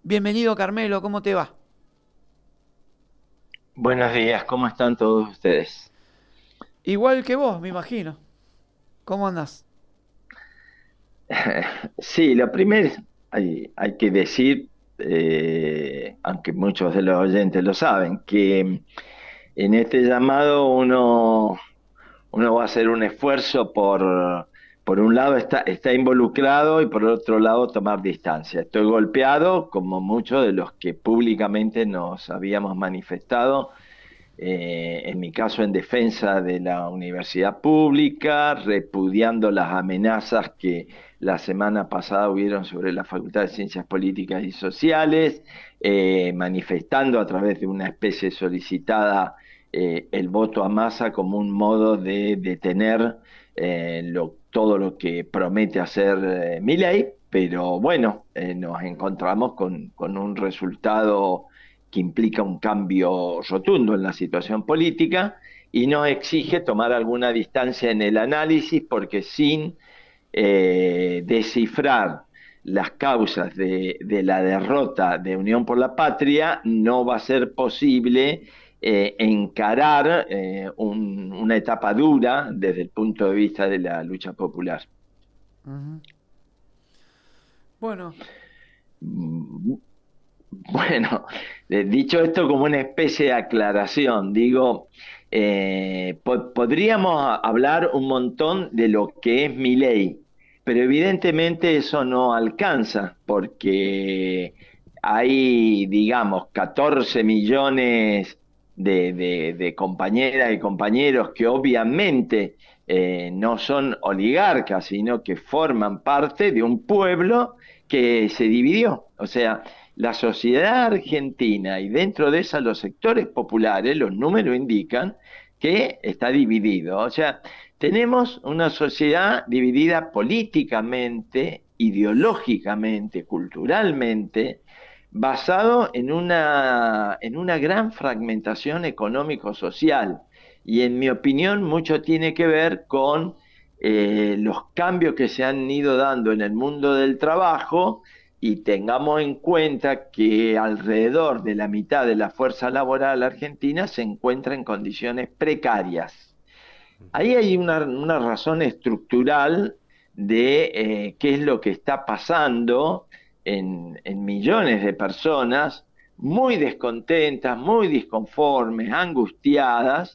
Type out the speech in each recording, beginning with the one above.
Bienvenido, Carmelo, ¿cómo te va? Buenos días, ¿cómo están todos ustedes? Igual que vos, me imagino. ¿Cómo andás? Sí, lo primero hay que decir, aunque muchos de los oyentes lo saben, que en este llamado uno va a hacer un esfuerzo por un lado está involucrado y por otro lado tomar distancia. Estoy golpeado, como muchos de los que públicamente nos habíamos manifestado en mi caso en defensa de la universidad pública, repudiando las amenazas que la semana pasada hubieron sobre la Facultad de Ciencias Políticas y Sociales, manifestando a través de una especie solicitada el voto a masa como un modo de detener todo lo que promete hacer Milei, pero bueno, nos encontramos con un resultado que implica un cambio rotundo en la situación política y nos exige tomar alguna distancia en el análisis porque sin descifrar las causas de la derrota de Unión por la Patria no va a ser posible encarar una etapa dura desde el punto de vista de la lucha popular. Ujú. Bueno, Mm, Bueno, dicho esto como una especie de aclaración, digo, podríamos hablar un montón de lo que es mi ley, pero evidentemente eso no alcanza porque hay, digamos, 14 millones de compañeras y compañeros que obviamente no son oligarcas, sino que forman parte de un pueblo que se dividió. O sea, la sociedad argentina y dentro de esa los sectores populares, los números indican que está dividido. O sea, tenemos una sociedad dividida políticamente, ideológicamente, culturalmente, basado en una gran fragmentación económico-social. Y en mi opinión, mucho tiene que ver con los cambios que se han ido dando en el mundo del trabajo y tengamos en cuenta que alrededor de la mitad de la fuerza laboral argentina se encuentra en condiciones precarias. Ahí hay una razón estructural de qué es lo que está pasando en millones de personas muy descontentas, muy disconformes, angustiadas,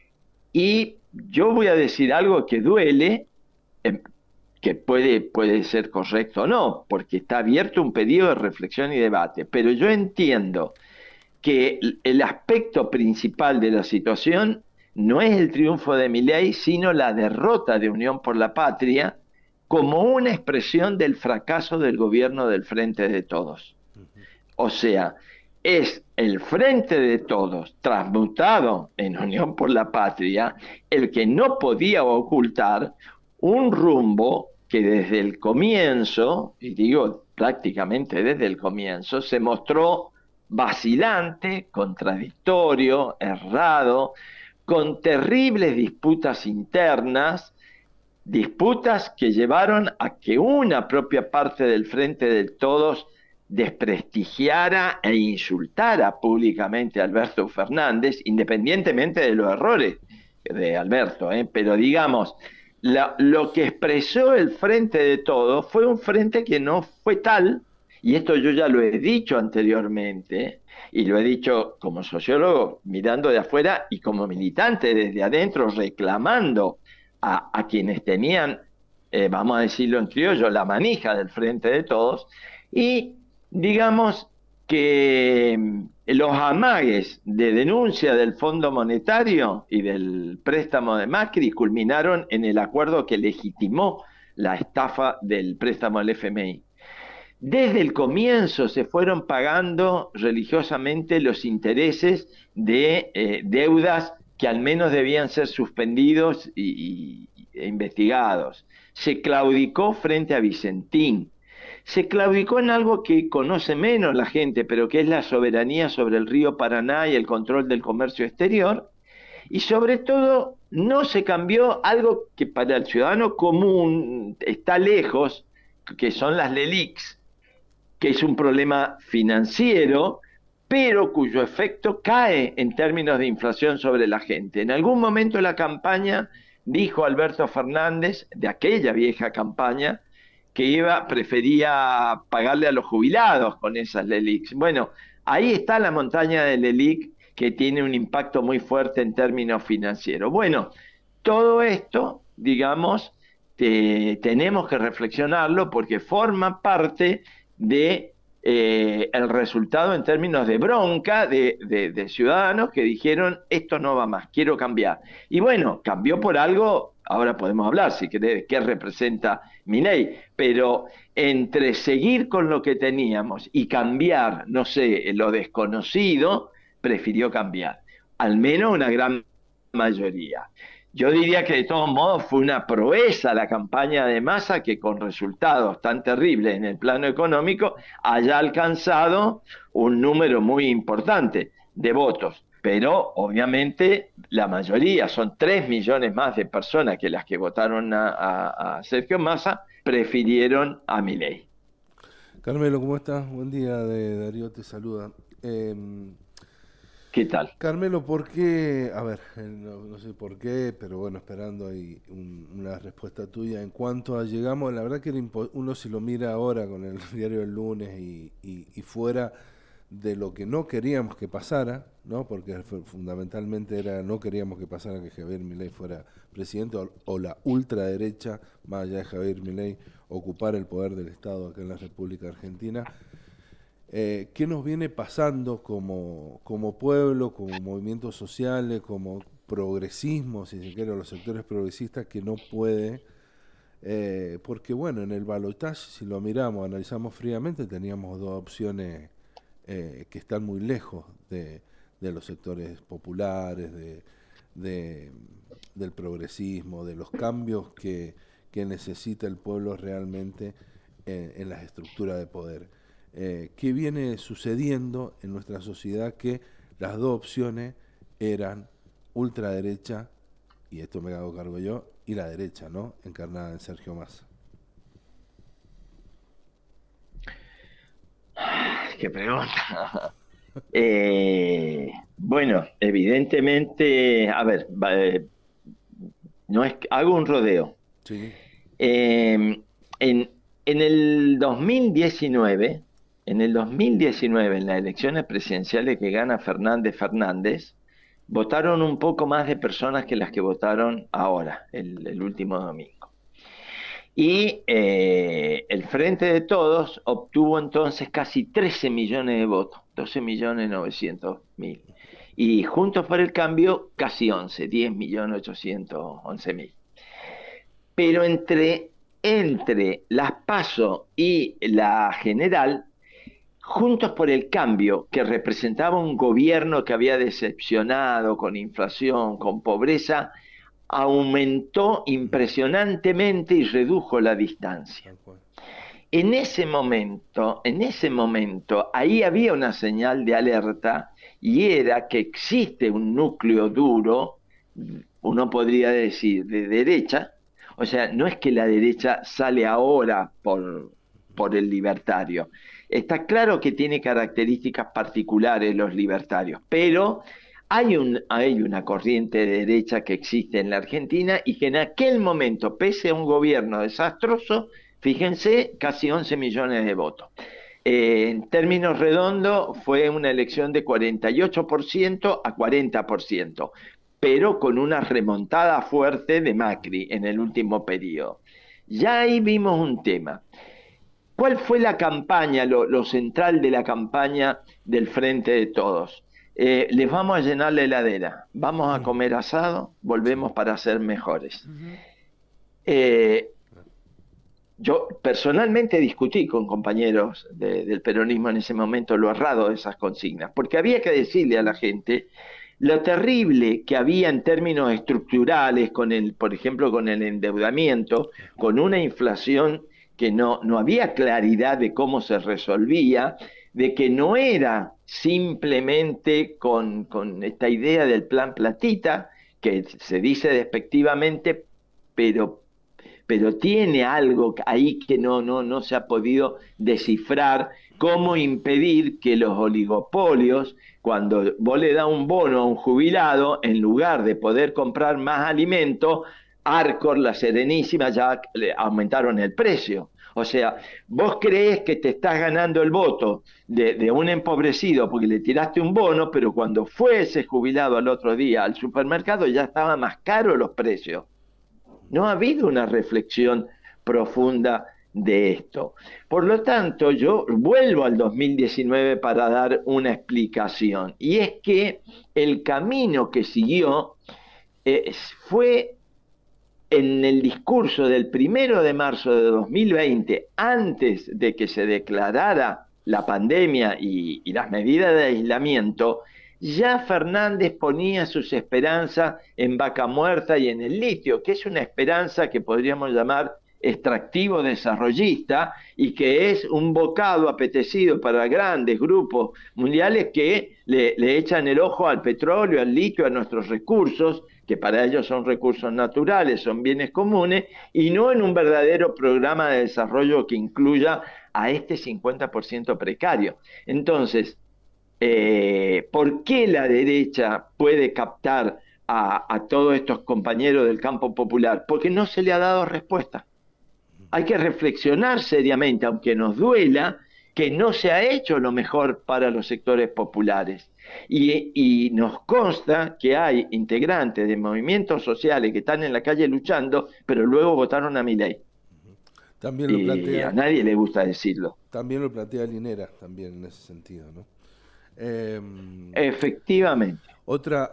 y yo voy a decir algo que duele, em, que puede ser correcto o no, porque está abierto un pedido de reflexión y debate, pero yo entiendo que el aspecto principal de la situación no es el triunfo de Milei, sino la derrota de Unión por la Patria como una expresión del fracaso del gobierno del Frente de Todos. O sea, es el Frente de Todos transmutado en Unión por la Patria el que no podía ocultar un rumbo que desde el comienzo, y digo prácticamente desde el comienzo, se mostró vacilante, contradictorio, errado, con terribles disputas internas, disputas que llevaron a que una propia parte del Frente de Todos desprestigiara e insultara públicamente a Alberto Fernández, independientemente de los errores de Alberto, pero digamos, lo que expresó el Frente de Todos fue un frente que no fue tal, y esto yo ya lo he dicho anteriormente, y lo he dicho como sociólogo mirando de afuera y como militante desde adentro reclamando a quienes tenían, vamos a decirlo en criollo, la manija del Frente de Todos, y digamos que los amagues de denuncia del Fondo Monetario y del préstamo de Macri culminaron en el acuerdo que legitimó la estafa del préstamo del FMI. Desde el comienzo se fueron pagando religiosamente los intereses de deudas que al menos debían ser suspendidos e investigados. Se claudicó frente a Vicentín. Se claudicó en algo que conoce menos la gente, pero que es la soberanía sobre el río Paraná y el control del comercio exterior. Y sobre todo, no se cambió algo que para el ciudadano común está lejos, que son las LELIQs, que es un problema financiero, pero cuyo efecto cae en términos de inflación sobre la gente. En algún momento de la campaña dijo Alberto Fernández, de aquella vieja campaña, que prefería pagarle a los jubilados con esas LELIQs. Bueno, ahí está la montaña del LELIQ, que tiene un impacto muy fuerte en términos financieros. Bueno, todo esto, digamos, tenemos que reflexionarlo porque forma parte de el resultado en términos de bronca de ciudadanos que dijeron esto no va más, quiero cambiar. Y bueno, cambió por algo, ahora podemos hablar si querés, qué representa Milei, pero entre seguir con lo que teníamos y cambiar, no sé, lo desconocido, prefirió cambiar, al menos una gran mayoría. Yo diría que de todos modos fue una proeza la campaña de Massa que con resultados tan terribles en el plano económico haya alcanzado un número muy importante de votos. Pero obviamente la mayoría, son 3 millones más de personas que las que votaron a Sergio Massa, prefirieron a Milei. Carmelo, ¿cómo estás? Buen día, Darío te saluda. ¿Qué tal? Carmelo, ¿por qué? A ver, no sé por qué, pero bueno, esperando ahí una respuesta tuya. En cuanto a llegamos, la verdad que uno si lo mira ahora con el diario del lunes y fuera de lo que no queríamos que pasara, ¿no? Porque fundamentalmente no queríamos que pasara que Javier Milei fuera presidente o la ultraderecha, más allá de Javier Milei, ocupar el poder del Estado acá en la República Argentina. ¿Qué nos viene pasando como pueblo, como movimientos sociales, como progresismo, si se quiere, los sectores progresistas, que no puede, porque bueno, en el balotaje, si lo miramos, analizamos fríamente, teníamos dos opciones que están muy lejos de los sectores populares, del progresismo, de los cambios que necesita el pueblo realmente en las estructuras de poder. ¿Qué viene sucediendo en nuestra sociedad? Que las dos opciones eran ultraderecha, y esto me hago cargo yo, y la derecha, ¿no? Encarnada en Sergio Massa. Qué pregunta. Bueno, evidentemente, a ver, no es, hago un rodeo. Sí. En el 2019, en las elecciones presidenciales que gana Fernández, votaron un poco más de personas que las que votaron ahora, el último domingo. Y el Frente de Todos obtuvo entonces casi 13 millones de votos, 12.900.000. Y Juntos por el Cambio casi 11, 10.811.000. Pero entre las PASO y la general, Juntos por el Cambio, que representaba un gobierno que había decepcionado con inflación, con pobreza, aumentó impresionantemente y redujo la distancia. En ese momento, ahí había una señal de alerta y era que existe un núcleo duro, uno podría decir, de derecha. O sea, no es que la derecha sale ahora por el libertario. Está claro que tiene características particulares los libertarios, pero hay una corriente de derecha que existe en la Argentina y que en aquel momento, pese a un gobierno desastroso, fíjense, casi 11 millones de votos. En términos redondos, fue una elección de 48% a 40%, pero con una remontada fuerte de Macri en el último periodo. Ya ahí vimos un tema. ¿Cuál fue la campaña, lo central de la campaña del Frente de Todos? Les vamos a llenar la heladera, vamos a comer asado, volvemos para ser mejores. Yo personalmente discutí con compañeros del peronismo en ese momento lo errado de esas consignas, porque había que decirle a la gente lo terrible que había en términos estructurales, por ejemplo, con el endeudamiento, con una inflación que no había claridad de cómo se resolvía, de que no era simplemente con esta idea del plan platita, que se dice despectivamente, pero tiene algo ahí que no se ha podido descifrar cómo impedir que los oligopolios, cuando vos le das un bono a un jubilado, en lugar de poder comprar más alimento, Arcor, La Serenísima ya le aumentaron el precio. O sea, vos creés que te estás ganando el voto de un empobrecido porque le tiraste un bono, pero cuando fue ese jubilado al otro día al supermercado ya estaban más caros los precios. No ha habido una reflexión profunda de esto. Por lo tanto, yo vuelvo al 2019 para dar una explicación. Y es que el camino que siguió fue en el discurso del 1 de marzo de 2020, antes de que se declarara la pandemia y las medidas de aislamiento, ya Fernández ponía sus esperanzas en Vaca Muerta y en el litio, que es una esperanza que podríamos llamar extractivo desarrollista y que es un bocado apetecido para grandes grupos mundiales que le echan el ojo al petróleo, al litio, a nuestros recursos, que para ellos son recursos naturales, son bienes comunes, y no en un verdadero programa de desarrollo que incluya a este 50% precario. Entonces, ¿por qué la derecha puede captar a todos estos compañeros del campo popular? Porque no se le ha dado respuesta. Hay que reflexionar seriamente, aunque nos duela, que no se ha hecho lo mejor para los sectores populares. Y nos consta que hay integrantes de movimientos sociales que están en la calle luchando, pero luego votaron a Milei. También lo plantea, y a nadie le gusta decirlo. También lo plantea Linera, también en ese sentido, ¿no? Efectivamente. Otra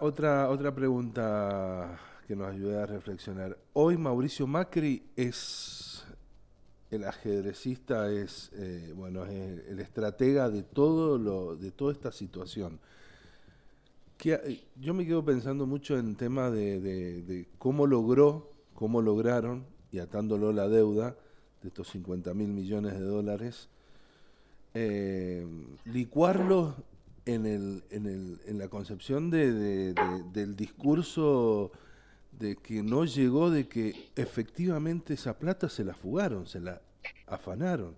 pregunta que nos ayuda a reflexionar. Hoy Mauricio Macri es el ajedrecista, es el estratega de de toda esta situación. Yo me quedo pensando mucho en tema de cómo lograron, y atándolo la deuda de estos 50.000 millones de dólares, licuarlo en la concepción del discurso de que no llegó, de que efectivamente esa plata se la fugaron, se la afanaron.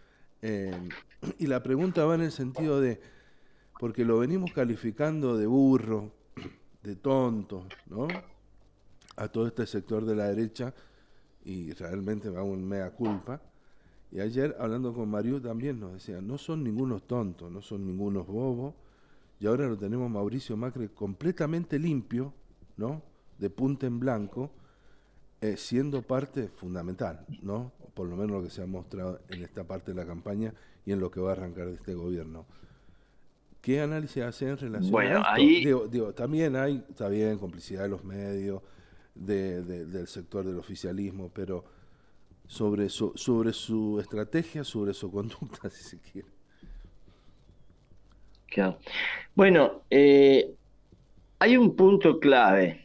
Y la pregunta va en el sentido de, porque lo venimos calificando de burro, de tonto, ¿no? A todo este sector de la derecha, y realmente va un mea culpa. Y ayer, hablando con Mariú, también nos decía, no son ningunos tontos, no son ningunos bobos, y ahora lo tenemos Mauricio Macri completamente limpio, ¿no?, de punta en blanco, siendo parte fundamental, ¿no?, por lo menos lo que se ha mostrado en esta parte de la campaña y en lo que va a arrancar de este gobierno. ¿Qué análisis hace en relación a esto? Ahí... Digo, también hay, está bien, complicidad de los medios, del sector del oficialismo, pero sobre su estrategia, sobre su conducta, si se quiere. Claro. Bueno, hay un punto clave.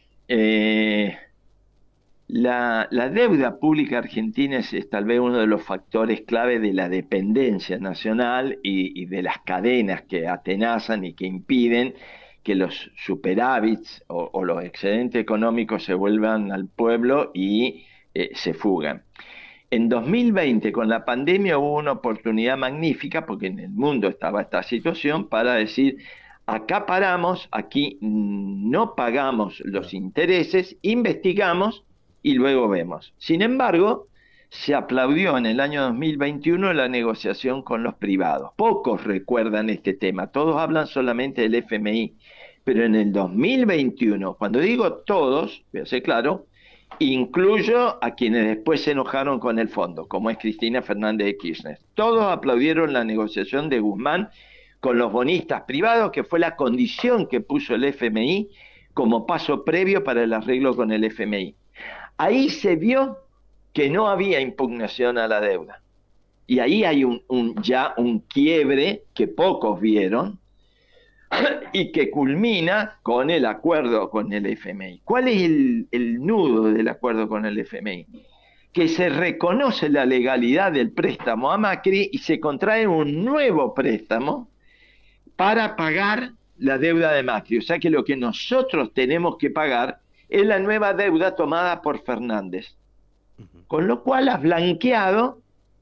La deuda pública argentina es tal vez uno de los factores clave de la dependencia nacional y de las cadenas que atenazan y que impiden que los superávits o los excedentes económicos se vuelvan al pueblo y se fugan. En 2020, con la pandemia, hubo una oportunidad magnífica, porque en el mundo estaba esta situación, para decir, acá paramos, aquí no pagamos los intereses, investigamos y luego vemos. Sin embargo, se aplaudió en el año 2021 la negociación con los privados. Pocos recuerdan este tema, todos hablan solamente del FMI. Pero en el 2021, cuando digo todos, voy a ser claro, incluyo a quienes después se enojaron con el fondo, como es Cristina Fernández de Kirchner. Todos aplaudieron la negociación de Guzmán con los bonistas privados, que fue la condición que puso el FMI como paso previo para el arreglo con el FMI. Ahí se vio que no había impugnación a la deuda. Y ahí hay ya un quiebre que pocos vieron, y que culmina con el acuerdo con el FMI. ¿Cuál es el nudo del acuerdo con el FMI? Que se reconoce la legalidad del préstamo a Macri y se contrae un nuevo préstamo para pagar la deuda de Macri. O sea que lo que nosotros tenemos que pagar es la nueva deuda tomada por Fernández. Con lo cual has blanqueado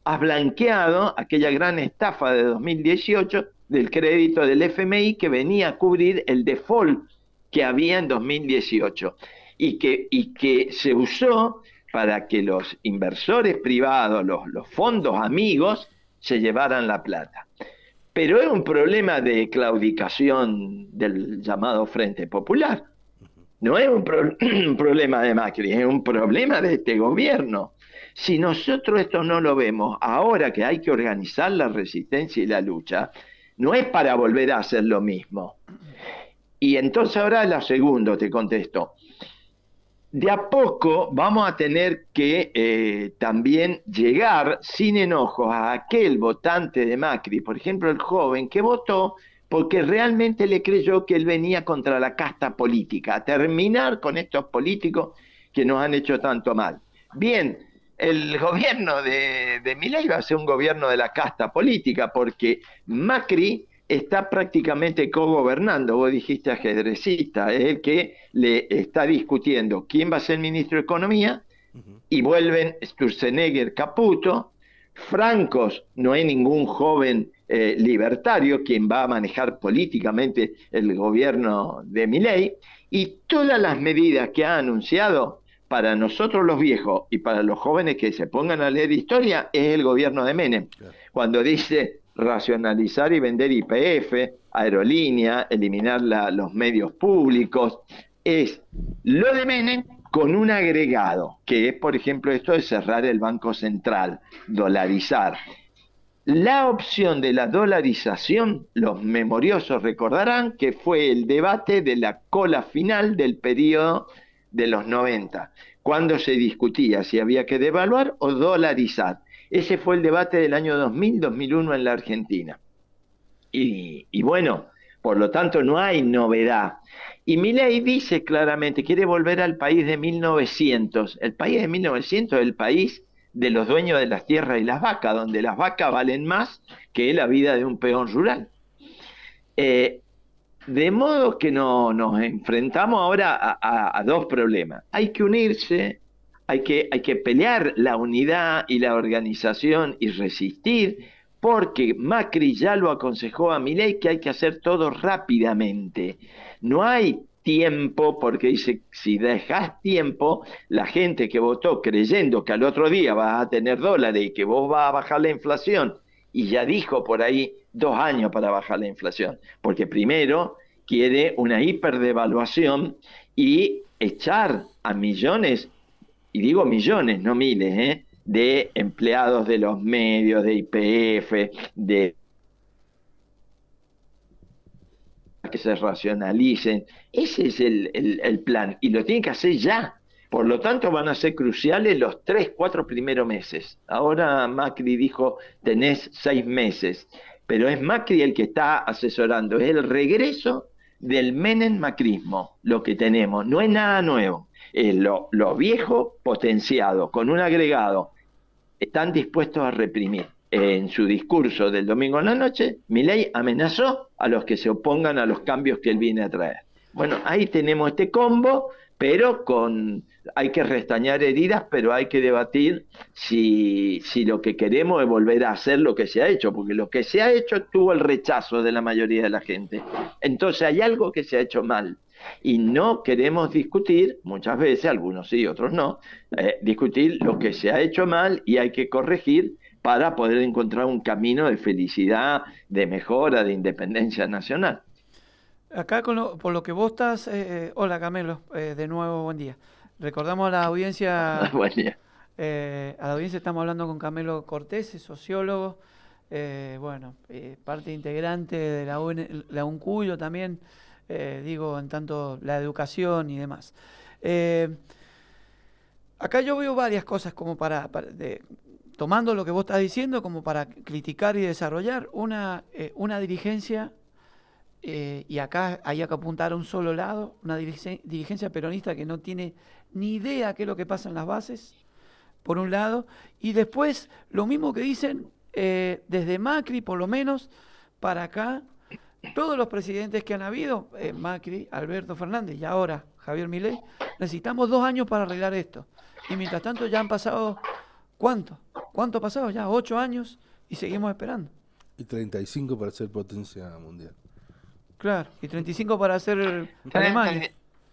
has blanqueado aquella gran estafa de 2018 del crédito del FMI que venía a cubrir el default que había en 2018 y que se usó para que los inversores privados, los fondos amigos, se llevaran la plata. Pero es un problema de claudicación del llamado Frente Popular. No es un problema de Macri, es un problema de este gobierno. Si nosotros esto no lo vemos, ahora que hay que organizar la resistencia y la lucha, no es para volver a hacer lo mismo. Y entonces ahora la segunda te contesto. De a poco vamos a tener que también llegar sin enojos a aquel votante de Macri, por ejemplo el joven que votó porque realmente le creyó que él venía contra la casta política, a terminar con estos políticos que nos han hecho tanto mal. Bien, el gobierno de Milei va a ser un gobierno de la casta política porque Macri está prácticamente cogobernando. Vos dijiste ajedrecista, es el que le está discutiendo quién va a ser ministro de Economía, y vuelven Sturzenegger, Caputo, francos, no hay ningún joven libertario quien va a manejar políticamente el gobierno de Milei, y todas las medidas que ha anunciado para nosotros los viejos y para los jóvenes que se pongan a leer historia es el gobierno de Menem. Claro. Cuando dice racionalizar y vender YPF, aerolínea, eliminar los medios públicos, es lo de Menem con un agregado, que es, por ejemplo, esto de cerrar el Banco Central, dolarizar. La opción de la dolarización, los memoriosos recordarán que fue el debate de la cola final del periodo de los 90, cuando se discutía si había que devaluar o dolarizar. Ese fue el debate del año 2000-2001 en la Argentina. Y bueno, por lo tanto no hay novedad. Y Milei dice claramente, quiere volver al país de 1900. El país de 1900 es el país de los dueños de las tierras y las vacas, donde las vacas valen más que la vida de un peón rural. De modo que nos enfrentamos ahora a dos problemas. Hay que unirse, hay que pelear la unidad y la organización y resistir, porque Macri ya lo aconsejó a Milei que hay que hacer todo rápidamente. No hay tiempo, porque dice, si dejas tiempo, la gente que votó creyendo que al otro día vas a tener dólares y que vos vas a bajar la inflación, y ya dijo por ahí 2 años para bajar la inflación, porque primero quiere una hiperdevaluación y echar a millones, y digo millones, no miles, de empleados de los medios, de YPF, de que se racionalicen. Ese es el plan, y lo tiene que hacer ya. Por lo tanto, van a ser cruciales los 3-4 primeros meses. Ahora Macri dijo, tenés 6 meses, pero es Macri el que está asesorando, es el regreso del Menem-macrismo, lo que tenemos, no es nada nuevo, es lo viejo potenciado, con un agregado. Están dispuestos a reprimir. En su discurso del domingo en la noche, Milei amenazó a los que se opongan a los cambios que él viene a traer. Bueno, ahí tenemos este combo, pero hay que restañar heridas, pero hay que debatir si lo que queremos es volver a hacer lo que se ha hecho, porque lo que se ha hecho tuvo el rechazo de la mayoría de la gente. Entonces hay algo que se ha hecho mal. Y no queremos discutir, muchas veces, algunos sí, otros no, discutir lo que se ha hecho mal y hay que corregir para poder encontrar un camino de felicidad, de mejora, de independencia nacional. Acá por lo que vos estás, hola Camilo, de nuevo buen día. Recordamos a la audiencia, buen día. A la audiencia estamos hablando con Camilo Cortés, sociólogo, parte integrante de la UNCUYO también, en tanto la educación y demás. Acá yo veo varias cosas como tomando lo que vos estás diciendo como para criticar y desarrollar una dirigencia, y acá hay que apuntar a un solo lado, una dirigencia peronista que no tiene ni idea qué es lo que pasa en las bases, por un lado, y después lo mismo que dicen desde Macri, por lo menos, para acá, todos los presidentes que han habido, Macri, Alberto Fernández y ahora Javier Milei, necesitamos 2 años para arreglar esto. Y mientras tanto ya han pasado, ¿cuánto? ¿Cuánto ha pasado ya? 8 años y seguimos esperando. Y 35 para ser potencia mundial. Claro, y 35 para hacer Alemania.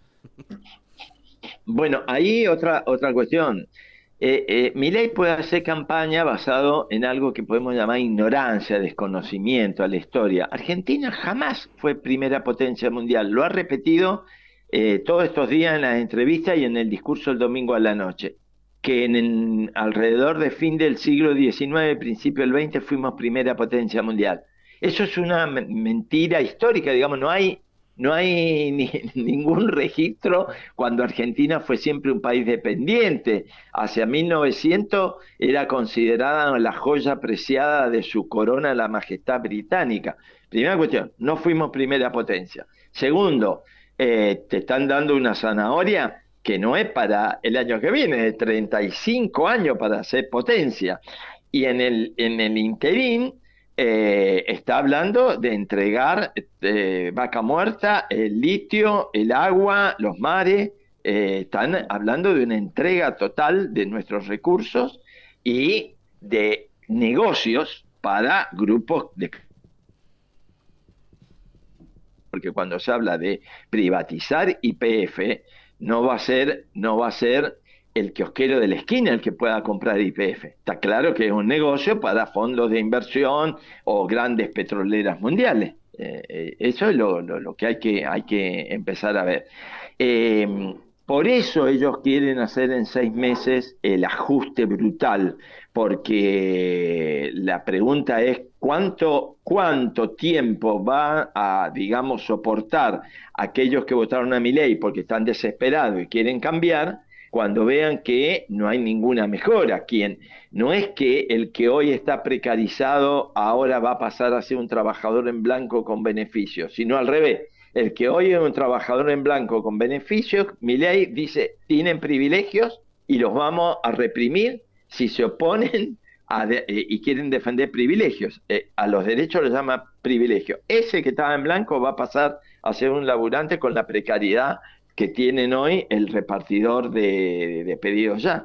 Bueno, ahí otra cuestión. Milei puede hacer campaña basado en algo que podemos llamar ignorancia, desconocimiento a la historia. Argentina jamás fue primera potencia mundial. Lo ha repetido todos estos días en las entrevistas y en el discurso el domingo a la noche. Que alrededor de fin del siglo XIX, principio del XX, fuimos primera potencia mundial. Eso es una mentira histórica, digamos, no hay ningún registro cuando Argentina fue siempre un país dependiente. Hacia 1900 era considerada la joya preciada de su corona, la majestad británica. Primera cuestión, no fuimos primera potencia. Segundo, te están dando una zanahoria que no es para el año que viene, de 35 años para ser potencia. Y en el interín está hablando de entregar vaca muerta, el litio, el agua, los mares. Están hablando de una entrega total de nuestros recursos y de negocios para grupos de... Porque cuando se habla de privatizar YPF, no va a ser el kiosquero de la esquina el que pueda comprar YPF. Está claro que es un negocio para fondos de inversión o grandes petroleras mundiales. Eso es lo que hay que empezar a ver. Por eso ellos quieren hacer en 6 meses el ajuste brutal, porque la pregunta es cuánto tiempo va a, digamos, soportar aquellos que votaron a Milei porque están desesperados y quieren cambiar, cuando vean que no hay ninguna mejora. No es que el que hoy está precarizado ahora va a pasar a ser un trabajador en blanco con beneficios, sino al revés. El que hoy es un trabajador en blanco con beneficios, Milei dice, tienen privilegios y los vamos a reprimir si se oponen y quieren defender privilegios. A los derechos les llama privilegio. Ese que estaba en blanco va a pasar a ser un laburante con la precariedad que tienen hoy el repartidor de pedidos ya.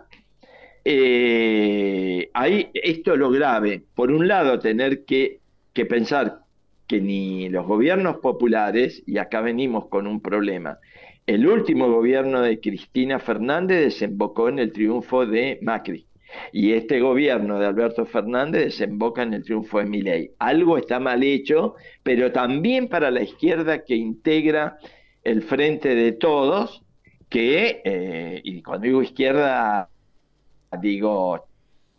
Ahí esto es lo grave. Por un lado, tener que pensar que ni los gobiernos populares, y acá venimos con un problema, el último gobierno de Cristina Fernández desembocó en el triunfo de Macri, y este gobierno de Alberto Fernández desemboca en el triunfo de Milei. Algo está mal hecho, pero también para la izquierda que integra el Frente de Todos, y cuando digo izquierda, digo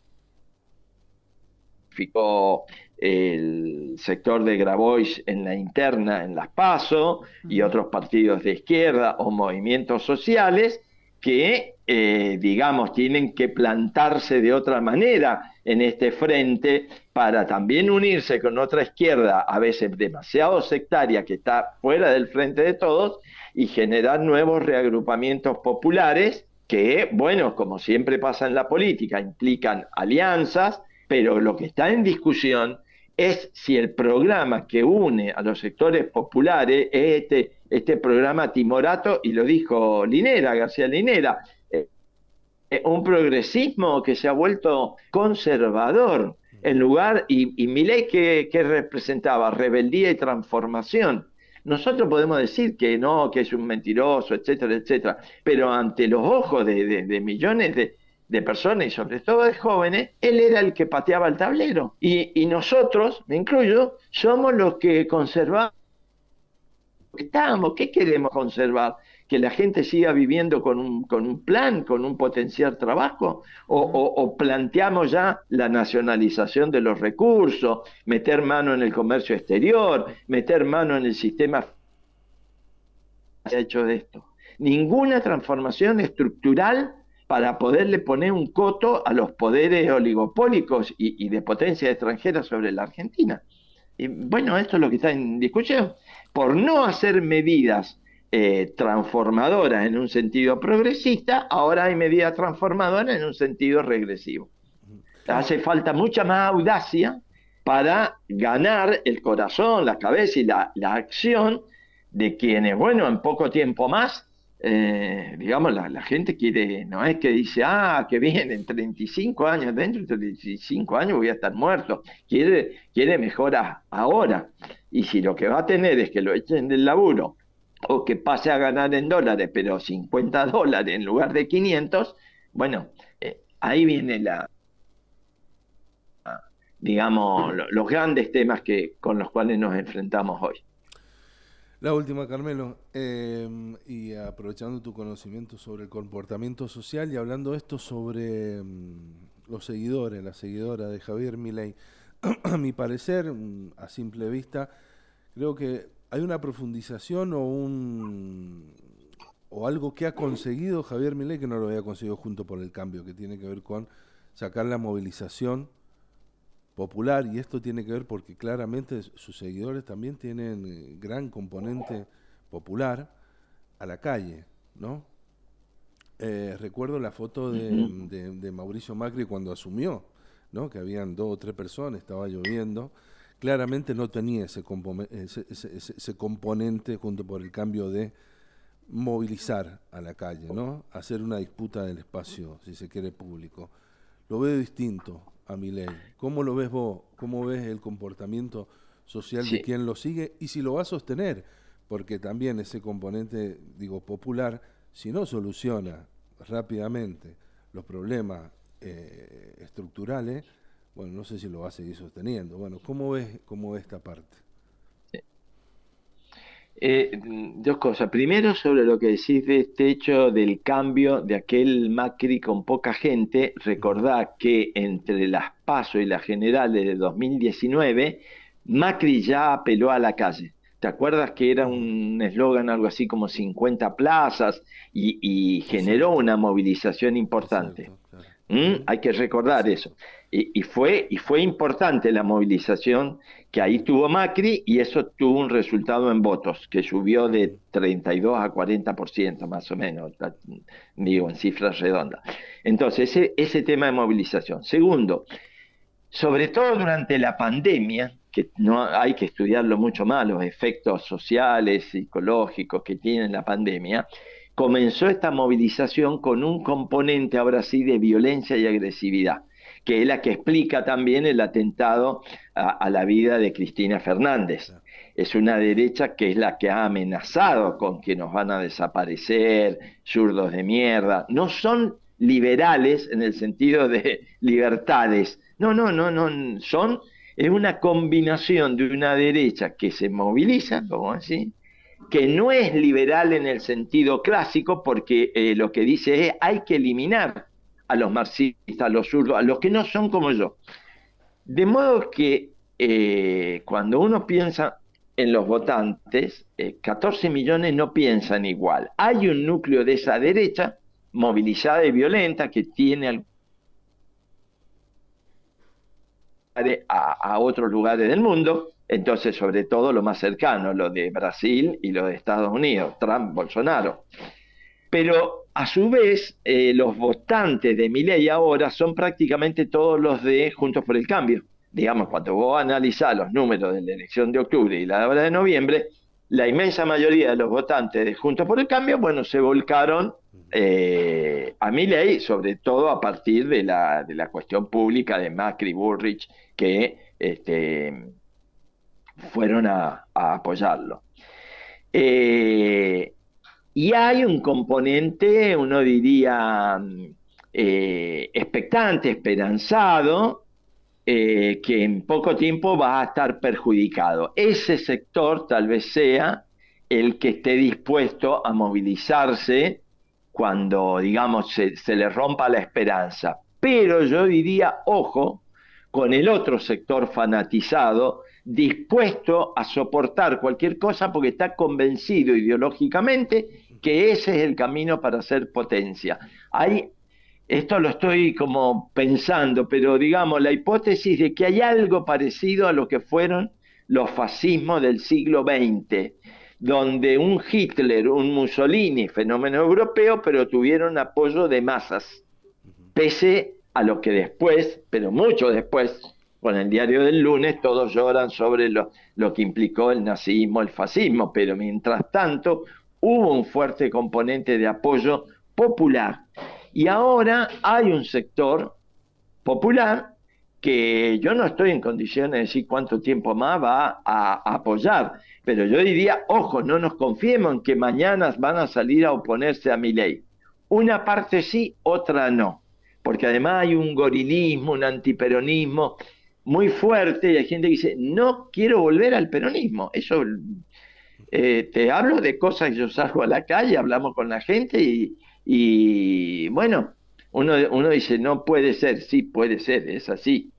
el sector de Grabois en la interna, en las PASO, y otros partidos de izquierda o movimientos sociales que, digamos, tienen que plantarse de otra manera en este frente para también unirse con otra izquierda, a veces demasiado sectaria, que está fuera del Frente de Todos, y generar nuevos reagrupamientos populares que, bueno, como siempre pasa en la política, implican alianzas, pero lo que está en discusión es si el programa que une a los sectores populares es este programa timorato, y lo dijo García Linera, un progresismo que se ha vuelto conservador, en lugar, y Milei que representaba rebeldía y transformación. Nosotros podemos decir que no, que es un mentiroso, etcétera, etcétera, pero ante los ojos de millones de personas y sobre todo de jóvenes, él era el que pateaba el tablero. Y nosotros, me incluyo, somos los que conservamos. ¿Qué queremos conservar? ¿Que la gente siga viviendo con un plan, con un potencial trabajo? ¿O planteamos ya la nacionalización de los recursos, meter mano en el comercio exterior, meter mano en el sistema? Se ha hecho de esto. Ninguna transformación estructural para poderle poner un coto a los poderes oligopólicos y de potencia extranjera sobre la Argentina. Y bueno, esto es lo que está en discusión. Por no hacer medidas transformadoras en un sentido progresista, ahora hay medidas transformadoras en un sentido regresivo. Hace falta mucha más audacia para ganar el corazón, la cabeza y la acción de quienes, bueno, en poco tiempo más digamos, la gente quiere, no es que dice, que bien, en 35 años, dentro de 35 años voy a estar muerto. Quiere mejoras ahora. Y si lo que va a tener es que lo echen del laburo o que pase a ganar en dólares, pero $50 en lugar de 500, bueno, ahí viene digamos, los grandes temas con los cuales nos enfrentamos hoy. La última, Carmelo, y aprovechando tu conocimiento sobre el comportamiento social y hablando esto sobre los seguidores, la seguidora de Javier Milei, a mi parecer, a simple vista, creo que hay una profundización o algo que ha conseguido Javier Milei que no lo había conseguido junto por el Cambio, que tiene que ver con sacar la movilización popular, y esto tiene que ver porque claramente sus seguidores también tienen gran componente popular a la calle, ¿no? Recuerdo la foto de Mauricio Macri cuando asumió, ¿no? Que habían 2 o 3 personas, estaba lloviendo, claramente no tenía ese componente junto por el Cambio de movilizar a la calle, ¿no? Hacer una disputa del espacio, si se quiere, público. Lo veo distinto a Milei. ¿Cómo lo ves vos? ¿Cómo ves el comportamiento social de quien lo sigue? Y si lo va a sostener, porque también ese componente, digo, popular, si no soluciona rápidamente los problemas estructurales, bueno, no sé si lo va a seguir sosteniendo. Bueno, ¿cómo ves esta parte? Dos cosas. Primero, sobre lo que decís de este hecho del cambio de aquel Macri con poca gente, recordá que entre las PASO y las generales de 2019, Macri ya apeló a la calle. ¿Te acuerdas que era un eslogan, algo así como 50 plazas, y generó una movilización importante? Claro. Hay que recordar eso. Y fue importante la movilización que ahí tuvo Macri, y eso tuvo un resultado en votos, que subió de 32 a 40% más o menos, digo, en cifras redondas. Entonces, ese tema de movilización. Segundo, sobre todo durante la pandemia, que no hay que estudiarlo mucho más, los efectos sociales, psicológicos que tiene la pandemia, comenzó esta movilización con un componente ahora sí de violencia y agresividad, que es la que explica también el atentado a la vida de Cristina Fernández. Es una derecha que es la que ha amenazado con que nos van a desaparecer, zurdos de mierda. No son liberales en el sentido de libertades. No, es una combinación de una derecha que se moviliza, como así, que no es liberal en el sentido clásico, porque lo que dice es hay que eliminar a los marxistas, a los zurdos, a los que no son como yo. De modo que cuando uno piensa en los votantes, 14 millones no piensan igual. Hay un núcleo de esa derecha movilizada y violenta que tiene a otros lugares del mundo, entonces sobre todo lo más cercano, lo de Brasil y lo de Estados Unidos, Trump, Bolsonaro. Pero a su vez, los votantes de Milei ahora son prácticamente todos los de Juntos por el Cambio. Digamos, cuando vos analizás los números de la elección de octubre y la de ahora de noviembre, la inmensa mayoría de los votantes de Juntos por el Cambio, bueno, se volcaron a Milei, sobre todo a partir de la cuestión pública de Macri, Bullrich, que fueron a apoyarlo. Y hay un componente, uno diría, expectante, esperanzado, que en poco tiempo va a estar perjudicado. Ese sector tal vez sea el que esté dispuesto a movilizarse cuando, digamos, se le rompa la esperanza. Pero yo diría, ojo, con el otro sector fanatizado, dispuesto a soportar cualquier cosa porque está convencido ideológicamente que ese es el camino para ser potencia. Esto lo estoy como pensando, pero digamos, la hipótesis de que hay algo parecido a lo que fueron los fascismos del siglo XX, donde un Hitler, un Mussolini, fenómeno europeo, pero tuvieron apoyo de masas, pese a lo que después, pero mucho después, con el diario del lunes, todos lloran sobre lo que implicó el nazismo, el fascismo, pero mientras tanto hubo un fuerte componente de apoyo popular. Y ahora hay un sector popular que yo no estoy en condiciones de decir cuánto tiempo más va a apoyar, pero yo diría, ojo, no nos confiemos en que mañana van a salir a oponerse a Milei. Una parte sí, otra no, porque además hay un gorilismo, un antiperonismo muy fuerte y hay gente que dice, no quiero volver al peronismo. Eso, te hablo de cosas que yo salgo a la calle, hablamos con la gente y bueno, uno dice, no puede ser, sí puede ser, es así.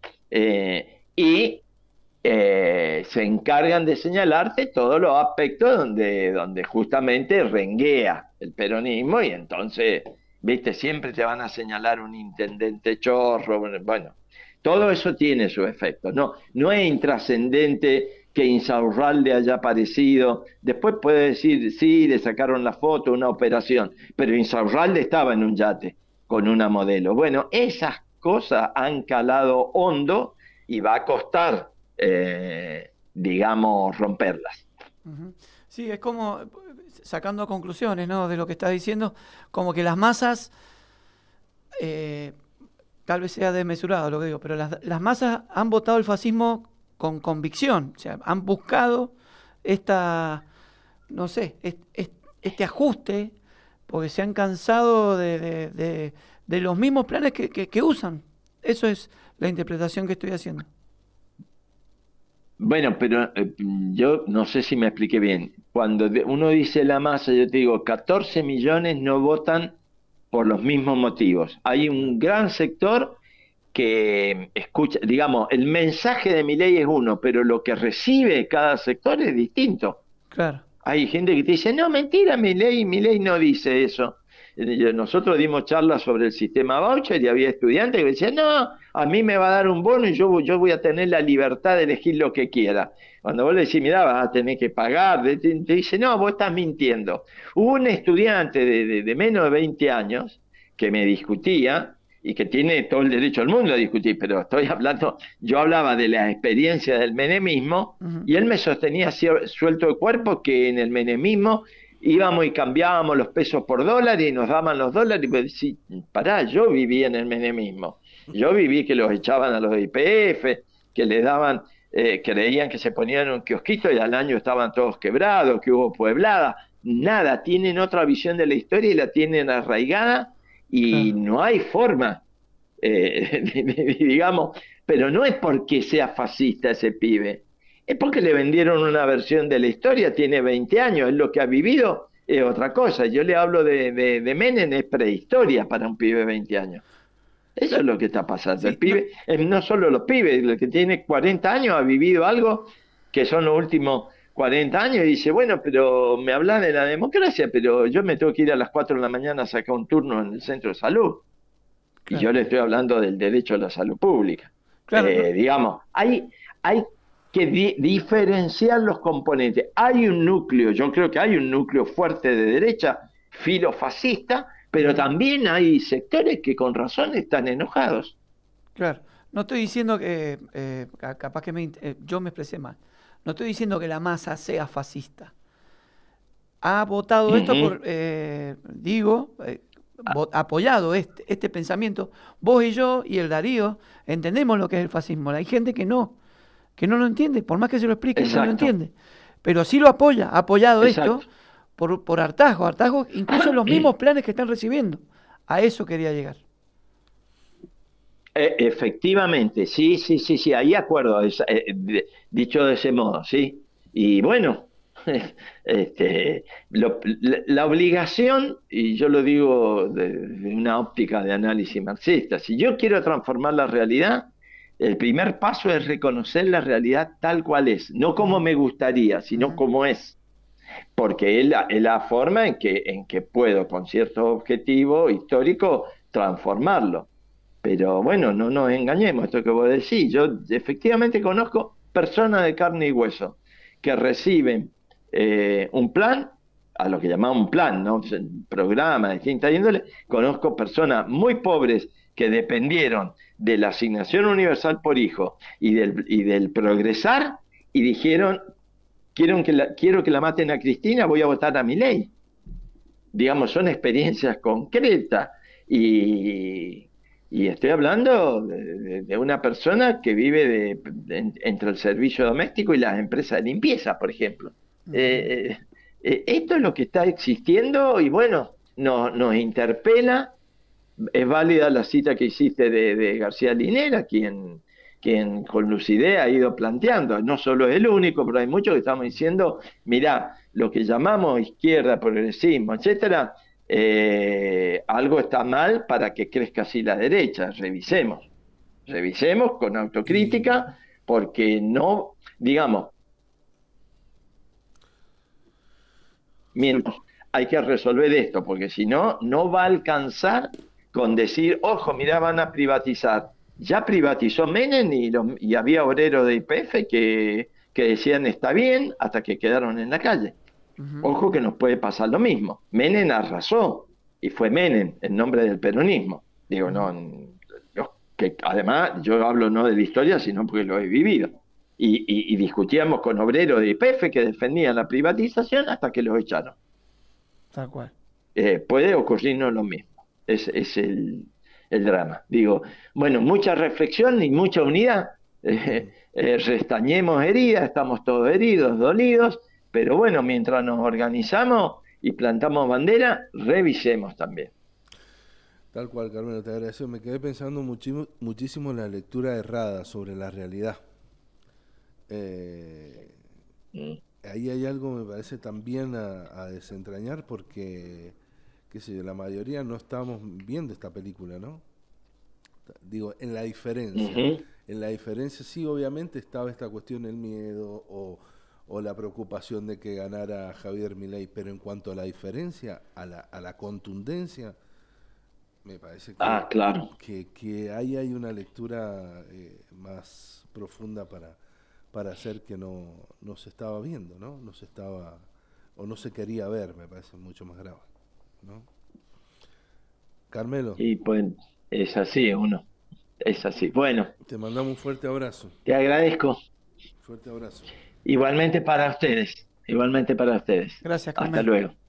Se encargan de señalarte todos los aspectos donde justamente renguea el peronismo y entonces, viste, siempre te van a señalar un intendente chorro, bueno, todo eso tiene su efecto. No es intrascendente que Insaurralde haya aparecido. Después puede decir, sí, le sacaron la foto, una operación, pero Insaurralde estaba en un yate con una modelo. Bueno, esas cosas han calado hondo y va a costar, digamos, romperlas. Sí, es como, sacando conclusiones, ¿no?, de lo que estás diciendo, como que las masas, tal vez sea desmesurado lo que digo, pero las masas han votado el fascismo con convicción, o sea, han buscado no sé, este ajuste, porque se han cansado de los mismos planes que usan. Eso es la interpretación que estoy haciendo. Bueno, pero yo no sé si me expliqué bien. Cuando uno dice la masa, yo te digo, 14 millones no votan por los mismos motivos. Hay un gran sector que escucha, digamos, el mensaje de Milei es uno, pero lo que recibe cada sector es distinto. Claro. Hay gente que te dice, no, mentira, Milei no dice eso. Nosotros dimos charlas sobre el sistema voucher y había estudiantes que decían, no, a mí me va a dar un bono y yo voy a tener la libertad de elegir lo que quiera. Cuando vos le decís, mirá, vas a tener que pagar, te dice, no, vos estás mintiendo. Hubo un estudiante de menos de 20 años que me discutía y que tiene todo el derecho del mundo a discutir, pero yo hablaba de la experiencia del menemismo y él me sostenía suelto de cuerpo que en el menemismo íbamos y cambiábamos los pesos por dólares y nos daban los dólares. Y pues, sí, pará, yo viví en el menemismo. Yo viví que los echaban a los YPF, que les daban, creían que se ponían un kiosquito y al año estaban todos quebrados, que hubo pueblada. Nada, tienen otra visión de la historia y la tienen arraigada y no hay forma, digamos, pero no es porque sea fascista ese pibe. Es porque le vendieron una versión de la historia, tiene 20 años, es lo que ha vivido, es otra cosa. Yo le hablo de Menem, es prehistoria para un pibe de 20 años. Eso es lo que está pasando. Sí, el pibe, no solo los pibes, el que tiene 40 años ha vivido algo que son los últimos 40 años y dice, bueno, pero me hablan de la democracia, pero yo me tengo que ir a las 4 de la mañana a sacar un turno en el centro de salud. Claro. Y yo le estoy hablando del derecho a la salud pública. Claro. Digamos, hay que diferenciar los componentes. Hay un núcleo, yo creo que hay un núcleo fuerte de derecha, filofascista, pero también hay sectores que con razón están enojados. Claro, no estoy diciendo que, capaz que yo me expresé mal, no estoy diciendo que la masa sea fascista. Ha votado esto por, apoyado este pensamiento. Vos y yo y el Darío entendemos lo que es el fascismo. Hay gente que no lo entiende, por más que se lo explique, no lo entiende. Pero sí lo apoya, ha apoyado esto por hartazgo, incluso los mismos planes que están recibiendo. A eso quería llegar. Efectivamente, sí, ahí acuerdo, dicho de ese modo, sí. Y bueno, la obligación, y yo lo digo de una óptica de análisis marxista, si yo quiero transformar la realidad, el primer paso es reconocer la realidad tal cual es, no como me gustaría, sino como es. Porque es la forma en que puedo, con cierto objetivo histórico, transformarlo. Pero bueno, no nos engañemos, esto que vos decís. Yo efectivamente conozco personas de carne y hueso que reciben un plan, a lo que llamamos un plan, ¿no? Un programa de distinta índole. Conozco personas muy pobres que dependieron de la asignación universal por hijo y del progresar y dijeron, quiero que la maten a Cristina, voy a votar a Milei. digamos, son experiencias concretas. Y, y estoy hablando de una persona que vive entre el servicio doméstico y las empresas de limpieza, por ejemplo. Ujú. Esto es lo que está existiendo y bueno, nos interpela. Es válida la cita que hiciste de García Linera, quien con lucidez ha ido planteando. No solo es el único, pero hay muchos que estamos diciendo, mirá, lo que llamamos izquierda, progresismo, etcétera, algo está mal para que crezca así la derecha. Revisemos con Y autocrítica, porque no, digamos, mientras hay que resolver esto, porque si no, no va a alcanzar con decir, ojo, mirá, van a privatizar. Ya privatizó Menem y había obreros de YPF que decían está bien hasta que quedaron en la calle. Ujú. Ojo que nos puede pasar lo mismo. Menem arrasó y fue Menem en nombre del peronismo. Digo, Ujú. no, que además yo hablo no de la historia, sino porque lo he vivido. Y discutíamos con obreros de YPF que defendían la privatización hasta que los echaron. Tal cual. Puede ocurrirnos lo mismo. Es el drama. Digo, bueno, mucha reflexión y mucha unidad. mm, Restañemos heridas, estamos todos heridos, dolidos, pero bueno, mientras nos organizamos y plantamos bandera, revisemos también. tal cual, Carmelo, te agradezco. Me quedé pensando muchísimo en la lectura errada sobre la realidad. Eh, Mm. Ahí hay algo, me parece, también a desentrañar porque, qué sé yo, la mayoría no estamos viendo esta película, ¿no? Digo, en la diferencia. Ujú. En la diferencia sí, obviamente estaba esta cuestión del miedo o la preocupación de que ganara Javier Milei, pero en cuanto a la diferencia, a la contundencia, me parece Ah, claro. que ahí hay una lectura más profunda para hacer que no se estaba viendo, ¿no? No se estaba, o no se quería ver, me parece mucho más grave, ¿no? Carmelo, Y pues es así, uno. Es así. Bueno, te mandamos un te agradezco. fuerte abrazo. Igualmente para ustedes. Igualmente para ustedes. Gracias, Hasta Carmelo. luego.